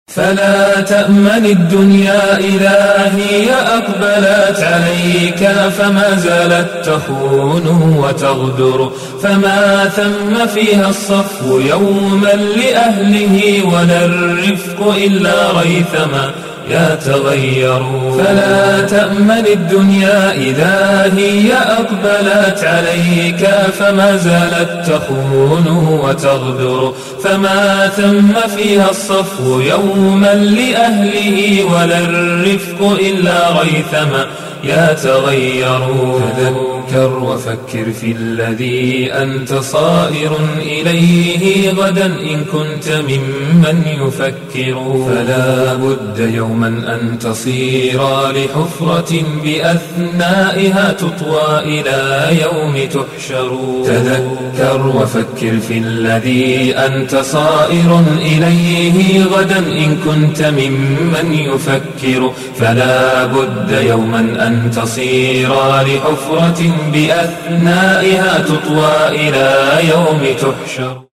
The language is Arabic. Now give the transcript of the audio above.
فلا تأمن الدنيا إذا هي أقبلت عليك فما زالت تخون وتغدر، فما ثم فيها الصفو يوما لأهله ولا الرفق إلا ريثما يتغير. فلا تأمن الدنيا إذا هي أقبلت عليك فما زالت تخون وتغدر، فما ثم فيها الصفو يوما لأهله ولا الرفق إلا ريثما يتغير. تذكر وفكر في الذي أنت صائر إليه غدا إن كنت ممن يفكر، فلا بد يوما أن تصير لحفرة بأثنائها تطوى إلى يوم تحشر. تذكر وفكر في الذي أنت صائر إليه غدا إن كنت ممن يفكر، فلا بد يوما أن تصير لحفرة بأثنائها تطوى إلى يوم تحشر.